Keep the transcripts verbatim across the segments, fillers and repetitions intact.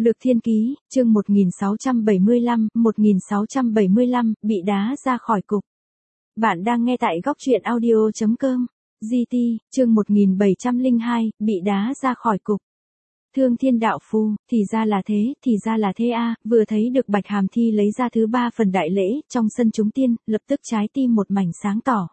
Lược Thiên Ký, chương một nghìn sáu trăm bảy mươi lăm, một nghìn sáu trăm bảy mươi lăm, bị đá ra khỏi cục. Bạn đang nghe tại góc truyện audio chấm com. giê tê, chương một nghìn bảy trăm lẻ hai, bị đá ra khỏi cục. Thương Thiên đạo phu, thì ra là thế, thì ra là thế a, vừa thấy được Bạch Hàm Thi lấy ra thứ ba phần đại lễ, trong sân chúng tiên, lập tức trái tim một mảnh sáng tỏ.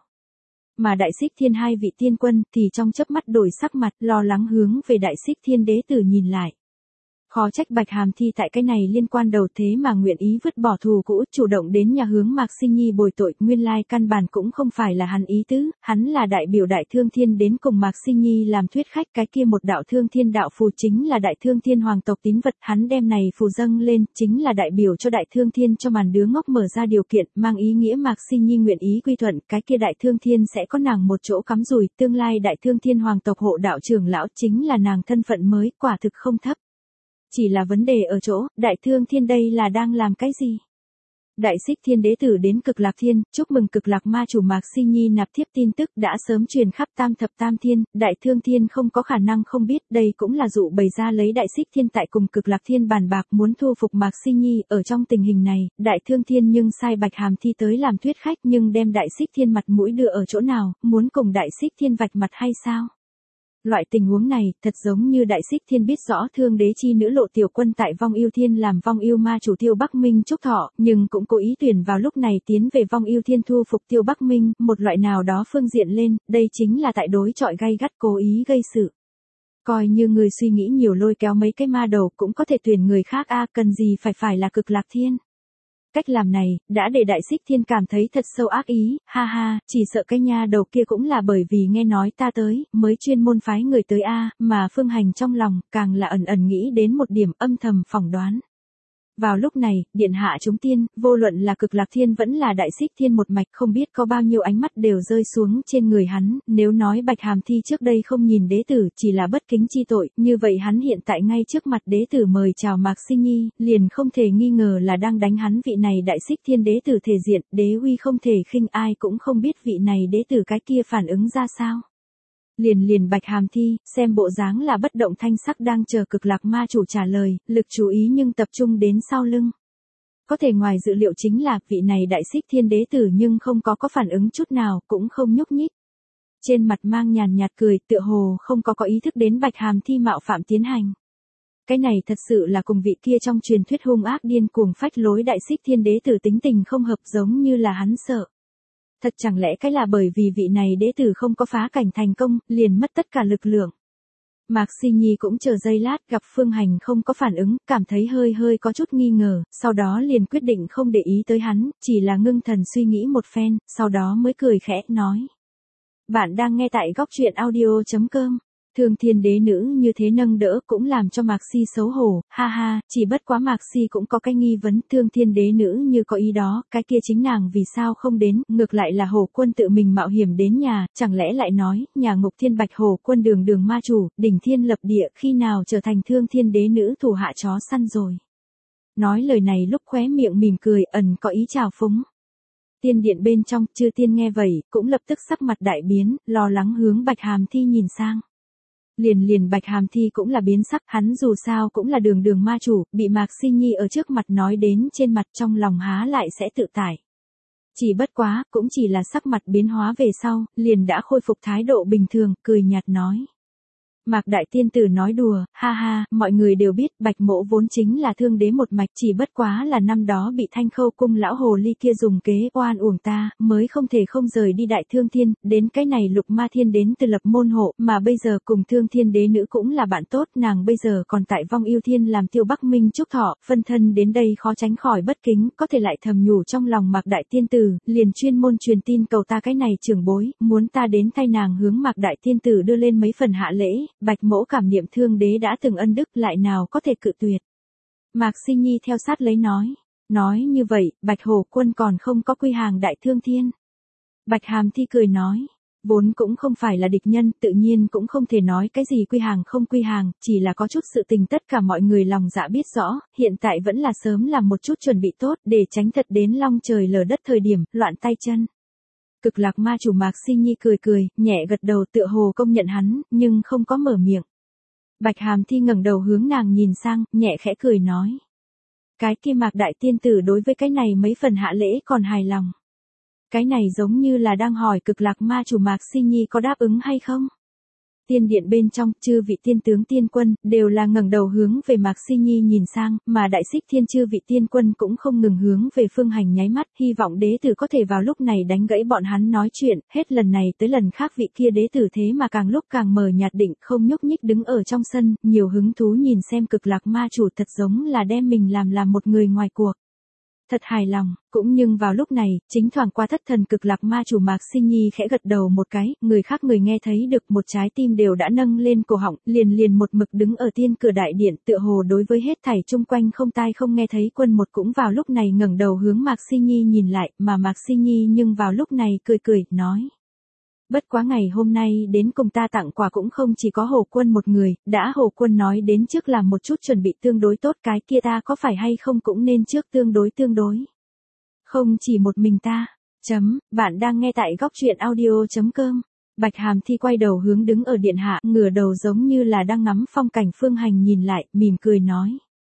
Mà Đại Xích Thiên hai vị tiên quân, thì trong chớp mắt đổi sắc mặt, lo lắng hướng về Đại Xích Thiên đế tử nhìn lại. Khó trách Bạch Hàm Thi tại cái này liên quan đầu thế mà nguyện ý vứt bỏ thù cũ, chủ động đến nhà hướng Mạc Sinh Nhi bồi tội, nguyên lai căn bản cũng không phải là hắn ý tứ, hắn là đại biểu Đại Thương Thiên đến cùng Mạc Sinh Nhi làm thuyết khách, cái kia một đạo Thương Thiên đạo phù chính là Đại Thương Thiên hoàng tộc tín vật, hắn đem này phù dâng lên, chính là đại biểu cho Đại Thương Thiên cho màn đứa ngốc mở ra điều kiện, mang ý nghĩa Mạc Sinh Nhi nguyện ý quy thuận, cái kia Đại Thương Thiên sẽ có nàng một chỗ cắm rùi, tương lai Đại Thương Thiên hoàng tộc hộ đạo trưởng lão chính là nàng thân phận mới, quả thực không thấp. Chỉ là vấn đề ở chỗ, Đại Thương Thiên đây là đang làm cái gì? Đại Xích Thiên đế tử đến Cực Lạc Thiên, chúc mừng Cực Lạc ma chủ Mạc Sinh Nhi nạp thiếp tin tức đã sớm truyền khắp tam thập tam thiên, Đại Thương Thiên không có khả năng không biết, đây cũng là dụ bày ra lấy Đại Xích Thiên tại cùng Cực Lạc Thiên bàn bạc muốn thu phục Mạc Sinh Nhi, ở trong tình hình này, Đại Thương Thiên nhưng sai Bạch Hàm Thi tới làm thuyết khách nhưng đem Đại Xích Thiên mặt mũi đưa ở chỗ nào, muốn cùng Đại Xích Thiên vạch mặt hay sao? Loại tình huống này, thật giống như Đại Xích Thiên biết rõ Thương đế chi nữ Lộ Tiểu Quân tại Vong Yêu Thiên làm Vong Yêu ma chủ Tiêu Bắc Minh Trúc Thọ, nhưng cũng cố ý tuyển vào lúc này tiến về Vong Yêu Thiên thu phục Tiêu Bắc Minh, một loại nào đó phương diện lên, đây chính là tại đối chọi gay gắt cố ý gây sự. Coi như người suy nghĩ nhiều lôi kéo mấy cái ma đầu cũng có thể tuyển người khác a, cần gì phải phải là Cực Lạc Thiên. Cách làm này, đã để Đại Xích Thiên cảm thấy thật sâu ác ý, ha ha, chỉ sợ cái nha đầu kia cũng là bởi vì nghe nói ta tới, mới chuyên môn phái người tới a, mà Phương Hành trong lòng, càng là ẩn ẩn nghĩ đến một điểm âm thầm phỏng đoán. Vào lúc này, điện hạ chúng tiên, vô luận là Cực Lạc Thiên vẫn là Đại Xích Thiên một mạch, không biết có bao nhiêu ánh mắt đều rơi xuống trên người hắn, nếu nói Bạch Hàm Thi trước đây không nhìn đế tử, chỉ là bất kính chi tội, như vậy hắn hiện tại ngay trước mặt đế tử mời chào Mạc Sinh Nhi, liền không thể nghi ngờ là đang đánh hắn vị này Đại Xích Thiên đế tử thể diện, đế uy không thể khinh, ai cũng không biết vị này đế tử cái kia phản ứng ra sao. Liền liền Bạch Hàm Thi, xem bộ dáng là bất động thanh sắc đang chờ Cực Lạc ma chủ trả lời, lực chú ý nhưng tập trung đến sau lưng. Có thể ngoài dự liệu chính là, vị này Đại Xích Thiên đế tử nhưng không có có phản ứng chút nào, cũng không nhúc nhích. Trên mặt mang nhàn nhạt cười, tựa hồ không có có ý thức đến Bạch Hàm Thi mạo phạm tiến hành. Cái này thật sự là cùng vị kia trong truyền thuyết hung ác điên cuồng phách lối Đại Xích Thiên đế tử tính tình không hợp, giống như là hắn sợ. Thật chẳng lẽ cái là bởi vì vị này đế tử không có phá cảnh thành công, liền mất tất cả lực lượng. Mạc Sinh Nhi cũng chờ giây lát, gặp Phương Hành không có phản ứng, cảm thấy hơi hơi có chút nghi ngờ, sau đó liền quyết định không để ý tới hắn, chỉ là ngưng thần suy nghĩ một phen, sau đó mới cười khẽ, nói. Bạn đang nghe tại góc truyện audio chấm com. Thương Thiên đế nữ như thế nâng đỡ cũng làm cho Mạc Si xấu hổ, ha ha, chỉ bất quá Mạc Si cũng có cái nghi vấn, Thương Thiên đế nữ như có ý đó, cái kia chính nàng vì sao không đến, ngược lại là Hổ Quân tự mình mạo hiểm đến nhà, chẳng lẽ lại nói, nhà Ngục Thiên Bạch Hổ Quân đường đường ma chủ, đỉnh thiên lập địa, khi nào trở thành Thương Thiên đế nữ thủ hạ chó săn rồi. Nói lời này lúc khóe miệng mỉm cười, ẩn có ý trào phúng. Tiên điện bên trong, Chư Tiên nghe vậy, cũng lập tức sắc mặt đại biến, lo lắng hướng Bạch Hàm Thi nhìn sang. Liền liền Bạch Hàm Thi cũng là biến sắc, hắn dù sao cũng là đường đường ma chủ, bị Mạc Sinh Nhi ở trước mặt nói đến trên mặt, trong lòng há lại sẽ tự tải. Chỉ bất quá, cũng chỉ là sắc mặt biến hóa về sau, liền đã khôi phục thái độ bình thường, cười nhạt nói. Mạc Đại Tiên Tử nói đùa, ha ha, mọi người đều biết Bạch Mỗ vốn chính là Thương đế một mạch, chỉ bất quá là năm đó bị Thanh Khâu cung lão hồ ly kia dùng kế oan uổng ta, mới không thể không rời đi Đại Thương Thiên, đến cái này Lục Ma Thiên đến từ lập môn hộ, mà bây giờ cùng Thương Thiên đế nữ cũng là bạn tốt, nàng bây giờ còn tại Vong Yêu Thiên làm Tiêu Bắc Minh Trúc Thọ, phân thân đến đây khó tránh khỏi bất kính, có thể lại thầm nhủ trong lòng Mạc Đại Tiên Tử, liền chuyên môn truyền tin cầu ta cái này trưởng bối, muốn ta đến thay nàng hướng Mạc Đại Tiên Tử đưa lên mấy phần hạ lễ. Bạch Mỗ cảm niệm Thương đế đã từng ân đức, lại nào có thể cự tuyệt. Mạc Sinh Nhi theo sát lấy nói. Nói như vậy, Bạch Hổ Quân còn không có quy hàng Đại Thương Thiên. Bạch Hàm Thi cười nói. Vốn cũng không phải là địch nhân, tự nhiên cũng không thể nói cái gì quy hàng không quy hàng, chỉ là có chút sự tình tất cả mọi người lòng dạ biết rõ, hiện tại vẫn là sớm làm một chút chuẩn bị tốt, để tránh thật đến long trời lở đất thời điểm, loạn tay chân. Cực Lạc ma chủ Mạc Sinh Nhi cười cười, nhẹ gật đầu tựa hồ công nhận hắn, nhưng không có mở miệng. Bạch Hàm Thi ngẩng đầu hướng nàng nhìn sang, nhẹ khẽ cười nói. Cái kia Mạc đại tiên tử đối với cái này mấy phần hạ lễ còn hài lòng. Cái này giống như là đang hỏi Cực Lạc ma chủ Mạc Si Nhi có đáp ứng hay không? Tiên điện bên trong, chư vị tiên tướng tiên quân, đều là ngẩng đầu hướng về Mạc Si Nhi nhìn sang, mà Đại Xích Thiên chư vị tiên quân cũng không ngừng hướng về Phương Hành nháy mắt, hy vọng đế tử có thể vào lúc này đánh gãy bọn hắn nói chuyện, hết lần này tới lần khác vị kia đế tử thế mà càng lúc càng mờ nhạt định, không nhúc nhích đứng ở trong sân, nhiều hứng thú nhìn xem Cực Lạc ma chủ thật giống là đem mình làm làm một người ngoài cuộc. Thật hài lòng, cũng nhưng vào lúc này, chính thoảng qua thất thần Cực Lạc ma chủ Mạc Si Nhi khẽ gật đầu một cái, người khác người nghe thấy được một trái tim đều đã nâng lên cổ họng, liền liền một mực đứng ở tiên cửa đại điện, tựa hồ đối với hết thảy chung quanh không tai không nghe thấy quân một cũng vào lúc này ngẩng đầu hướng Mạc Si Nhi nhìn lại, mà Mạc Si Nhi nhưng vào lúc này cười cười, nói. Bất quá ngày hôm nay đến cùng ta tặng quà cũng không chỉ có Hồ Quân một người, đã Hồ Quân nói đến trước làm một chút chuẩn bị tương đối tốt cái kia ta có phải hay không cũng nên trước tương đối tương đối. Không chỉ một mình ta. Chấm, bạn đang nghe tại góc truyện audio.com. Bạch Hàm Thi quay đầu hướng đứng ở điện hạ, ngửa đầu giống như là đang ngắm phong cảnh Phương Hành nhìn lại, mỉm cười nói.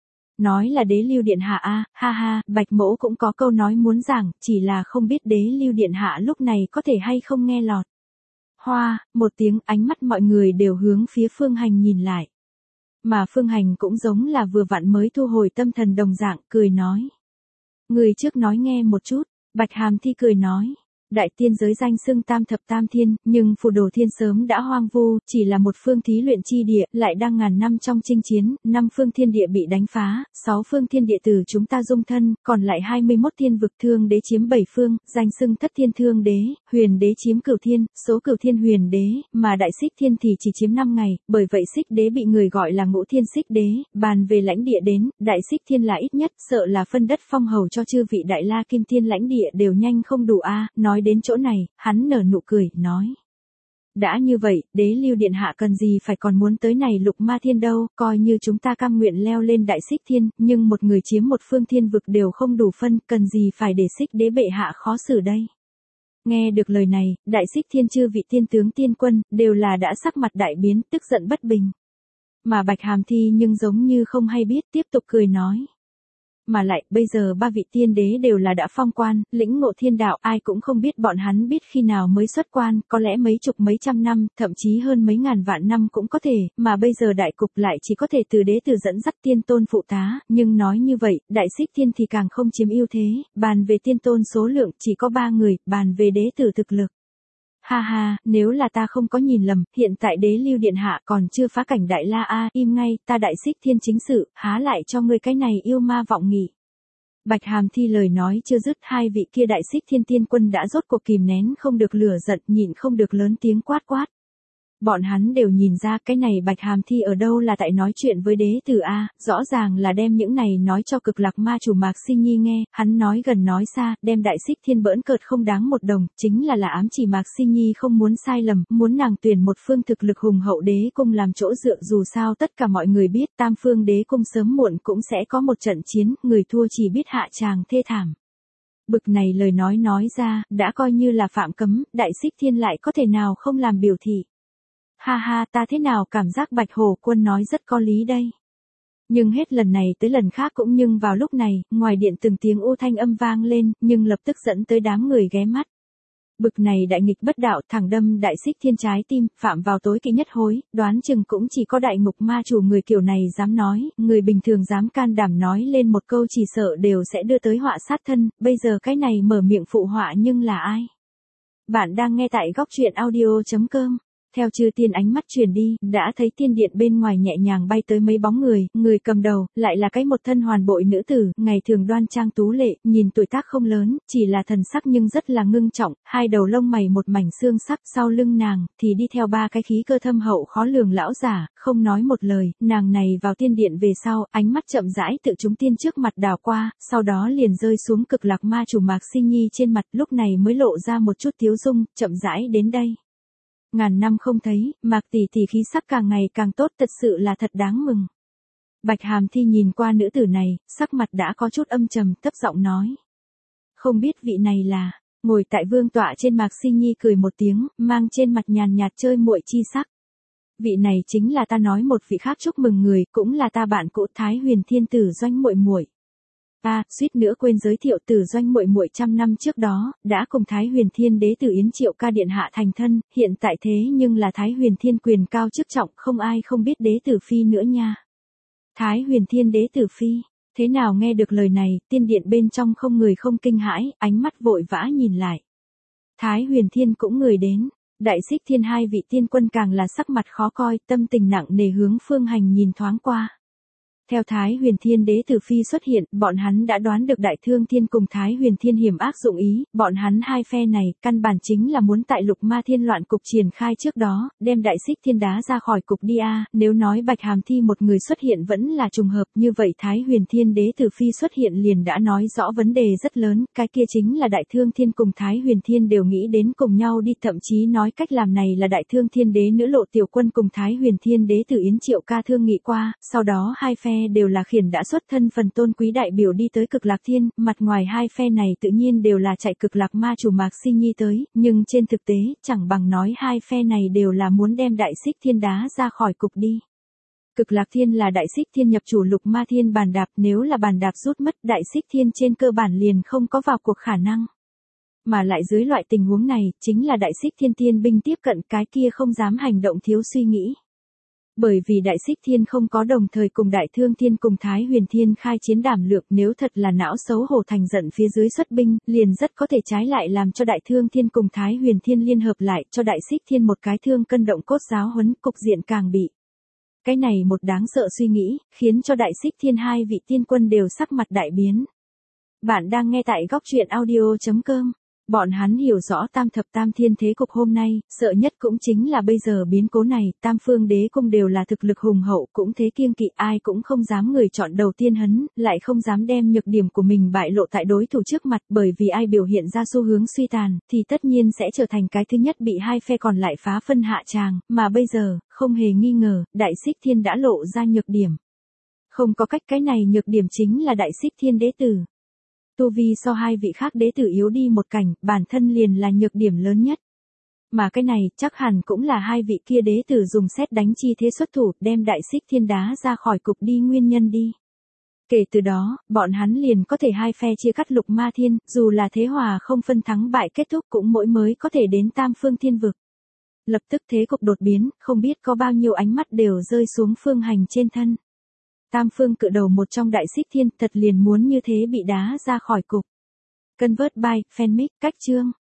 Nói là đế lưu điện hạ a, ha ha, Bạch mỗ cũng có câu nói muốn giảng, chỉ là không biết đế lưu điện hạ lúc này có thể hay không nghe lọt. Hoa, một tiếng ánh mắt mọi người đều hướng phía Phương Hành nhìn lại. Mà Phương Hành cũng giống là vừa vặn mới thu hồi tâm thần đồng dạng, cười nói. Người trước nói nghe một chút, Bạch Hàm Thi cười nói. Đại tiên giới danh xưng tam thập tam thiên, nhưng phù đồ thiên sớm đã hoang vu, chỉ là một phương thí luyện chi địa, lại đang ngàn năm trong chinh chiến, năm phương thiên địa bị đánh phá, sáu phương thiên địa từ chúng ta dung thân, còn lại hai mươi mốt thiên vực thương đế chiếm bảy phương, danh xưng thất thiên thương đế, huyền đế chiếm cửu thiên, số cửu thiên huyền đế, mà đại xích thiên thì chỉ chiếm năm ngày, bởi vậy xích đế bị người gọi là ngũ thiên xích đế, bàn về lãnh địa đến, đại xích thiên là ít nhất, sợ là phân đất phong hầu cho chư vị đại la kim thiên lãnh địa đều nhanh không đủ a, nói đến chỗ này, hắn nở nụ cười, nói. Đã như vậy, đế lưu điện hạ cần gì phải còn muốn tới này lục ma thiên đâu, coi như chúng ta cam nguyện leo lên đại xích thiên, nhưng một người chiếm một phương thiên vực đều không đủ phân, cần gì phải để xích đế bệ hạ khó xử đây. Nghe được lời này, đại xích thiên chư vị tiên tướng tiên quân, đều là đã sắc mặt đại biến, tức giận bất bình. Mà Bạch Hàm Thi nhưng giống như không hay biết, tiếp tục cười nói. Mà lại, bây giờ ba vị tiên đế đều là đã phong quan, lĩnh ngộ thiên đạo, ai cũng không biết bọn hắn biết khi nào mới xuất quan, có lẽ mấy chục mấy trăm năm, thậm chí hơn mấy ngàn vạn năm cũng có thể, mà bây giờ đại cục lại chỉ có thể từ đế tử dẫn dắt tiên tôn phụ tá, nhưng nói như vậy, đại xích thiên thì càng không chiếm ưu thế, bàn về tiên tôn số lượng chỉ có ba người, bàn về đế tử thực lực. Ha ha, nếu là ta không có nhìn lầm, hiện tại đế lưu điện hạ còn chưa phá cảnh đại la a, im ngay, ta đại xích thiên chính sự, há lại cho ngươi cái này yêu ma vọng nghị. Bạch Hàm Thi lời nói chưa dứt, hai vị kia đại xích thiên tiên quân đã rốt cuộc kìm nén không được lửa giận, nhịn không được lớn tiếng quát quát. Bọn hắn đều nhìn ra cái này Bạch Hàm Thi ở đâu là tại nói chuyện với đế tử A, rõ ràng là đem những này nói cho Cực Lạc ma chủ Mạc Si Nhi nghe, hắn nói gần nói xa, đem đại xích thiên bỡn cợt không đáng một đồng, chính là là ám chỉ Mạc Si Nhi không muốn sai lầm, muốn nàng tuyển một phương thực lực hùng hậu đế cung làm chỗ dựa, dù sao tất cả mọi người biết tam phương đế cung sớm muộn cũng sẽ có một trận chiến, người thua chỉ biết hạ tràng thê thảm. Bực này lời nói nói ra, đã coi như là phạm cấm, đại xích thiên lại có thể nào không làm biểu thị. Ha ha, ta thế nào cảm giác Bạch Hổ Quân nói rất có lý đây. Nhưng hết lần này tới lần khác cũng nhưng vào lúc này, ngoài điện từng tiếng u thanh âm vang lên, nhưng lập tức dẫn tới đám người ghé mắt. Bực này đại nghịch bất đạo, thẳng đâm đại xích thiên trái tim, phạm vào tối kỵ nhất hối, đoán chừng cũng chỉ có đại ngục ma chủ người kiểu này dám nói, người bình thường dám can đảm nói lên một câu chỉ sợ đều sẽ đưa tới họa sát thân, bây giờ cái này mở miệng phụ họa nhưng là ai? Bạn đang nghe tại góc truyện audio.com. Theo chư tiên ánh mắt truyền đi, đã thấy tiên điện bên ngoài nhẹ nhàng bay tới mấy bóng người, người cầm đầu, lại là cái một thân hoàn bội nữ tử, ngày thường đoan trang tú lệ, nhìn tuổi tác không lớn, chỉ là thần sắc nhưng rất là ngưng trọng, hai đầu lông mày một mảnh xương sắc, sau lưng nàng, thì đi theo ba cái khí cơ thâm hậu khó lường lão giả, không nói một lời, nàng này vào tiên điện về sau, ánh mắt chậm rãi tự chúng tiên trước mặt đảo qua, sau đó liền rơi xuống Cực Lạc ma chủ Mạc Si Nhi trên mặt, lúc này mới lộ ra một chút tiếu dung, chậm rãi đến đây. Ngàn năm không thấy, Mạc tỷ tỷ khí sắc càng ngày càng tốt, thật sự là thật đáng mừng. Bạch Hàm Thi nhìn qua nữ tử này, sắc mặt đã có chút âm trầm, thấp giọng nói. Không biết vị này là, ngồi tại vương tọa trên Mạc Si Nhi cười một tiếng, mang trên mặt nhàn nhạt chơi muội chi sắc. Vị này chính là ta nói một vị khác chúc mừng người, cũng là ta bạn cũ Thái Huyền Thiên Tử Doanh muội muội. À, suýt nữa quên giới thiệu Tử Doanh muội muội trăm năm trước đó, đã cùng Thái Huyền Thiên Đế Tử Yến Triệu Ca điện hạ thành thân, hiện tại thế nhưng là Thái Huyền Thiên quyền cao chức trọng, không ai không biết Đế Tử Phi nữa nha. Thái Huyền Thiên Đế Tử Phi, thế nào nghe được lời này, tiên điện bên trong không người không kinh hãi, ánh mắt vội vã nhìn lại. Thái Huyền Thiên cũng người đến, Đại Xích Thiên hai vị tiên quân càng là sắc mặt khó coi, tâm tình nặng nề hướng Phương Hành nhìn thoáng qua. Theo Thái Huyền Thiên Đế Tử Phi xuất hiện, bọn hắn đã đoán được Đại Thương Thiên cùng Thái Huyền Thiên hiểm ác dụng ý, bọn hắn hai phe này, căn bản chính là muốn tại Lục Ma Thiên loạn cục triển khai trước đó, đem Đại Xích Thiên đá ra khỏi cục đi a. Nếu nói Bạch Hàm Thi một người xuất hiện vẫn là trùng hợp, như vậy Thái Huyền Thiên Đế Tử Phi xuất hiện liền đã nói rõ vấn đề rất lớn, cái kia chính là Đại Thương Thiên cùng Thái Huyền Thiên đều nghĩ đến cùng nhau đi, thậm chí nói cách làm này là Đại Thương Thiên Đế nữ Lộ Tiểu Quân cùng Thái Huyền Thiên Đế Tử Yến Triệu Ca thương nghị qua, sau đó hai phe đều là khiển đã xuất thân phần tôn quý đại biểu đi tới Cực Lạc Thiên, mặt ngoài hai phe này tự nhiên đều là chạy Cực Lạc Ma chủ Mạc Si Nhi tới, nhưng trên thực tế, chẳng bằng nói hai phe này đều là muốn đem Đại Xích Thiên đá ra khỏi cục đi. Cực Lạc Thiên là Đại Xích Thiên nhập chủ Lục Ma Thiên bàn đạp, nếu là bàn đạp rút mất, Đại Xích Thiên trên cơ bản liền không có vào cuộc khả năng. Mà lại dưới loại tình huống này, chính là Đại Xích Thiên tiên binh tiếp cận, cái kia không dám hành động thiếu suy nghĩ. Bởi vì Đại Xích Thiên không có đồng thời cùng Đại Thương Thiên cùng Thái Huyền Thiên khai chiến đảm lược, nếu thật là não xấu hổ thành giận phía dưới xuất binh, liền rất có thể trái lại làm cho Đại Thương Thiên cùng Thái Huyền Thiên liên hợp lại, cho Đại Xích Thiên một cái thương cân động cốt giáo huấn, cục diện càng bị. Cái này một đáng sợ suy nghĩ, khiến cho Đại Xích Thiên hai vị tiên quân đều sắc mặt đại biến. Bạn đang nghe tại góc truyện audio chấm com. Bọn hắn hiểu rõ tam thập tam thiên thế cục hôm nay, sợ nhất cũng chính là bây giờ biến cố này, tam phương đế cung đều là thực lực hùng hậu, cũng thế kiêng kỵ, ai cũng không dám người chọn đầu tiên hấn, lại không dám đem nhược điểm của mình bại lộ tại đối thủ trước mặt, bởi vì ai biểu hiện ra xu hướng suy tàn, thì tất nhiên sẽ trở thành cái thứ nhất bị hai phe còn lại phá phân hạ tràng, mà bây giờ, không hề nghi ngờ, Đại Xích Thiên đã lộ ra nhược điểm. Không có cách, cái này nhược điểm chính là Đại Xích Thiên đế tử. Tu vi so hai vị khác đế tử yếu đi một cảnh, bản thân liền là nhược điểm lớn nhất. Mà cái này, chắc hẳn cũng là hai vị kia đế tử dùng xét đánh chi thế xuất thủ, đem Đại Xích Thiên đá ra khỏi cục đi nguyên nhân đi. Kể từ đó, bọn hắn liền có thể hai phe chia cắt Lục Ma Thiên, dù là thế hòa không phân thắng bại kết thúc cũng mỗi mới có thể đến tam phương thiên vực. Lập tức thế cục đột biến, không biết có bao nhiêu ánh mắt đều rơi xuống Phương Hành trên thân. Tam phương cự đầu một trong Đại Xích Thiên thật liền muốn như thế bị đá ra khỏi cục. Convert by, fanmic, cách chương.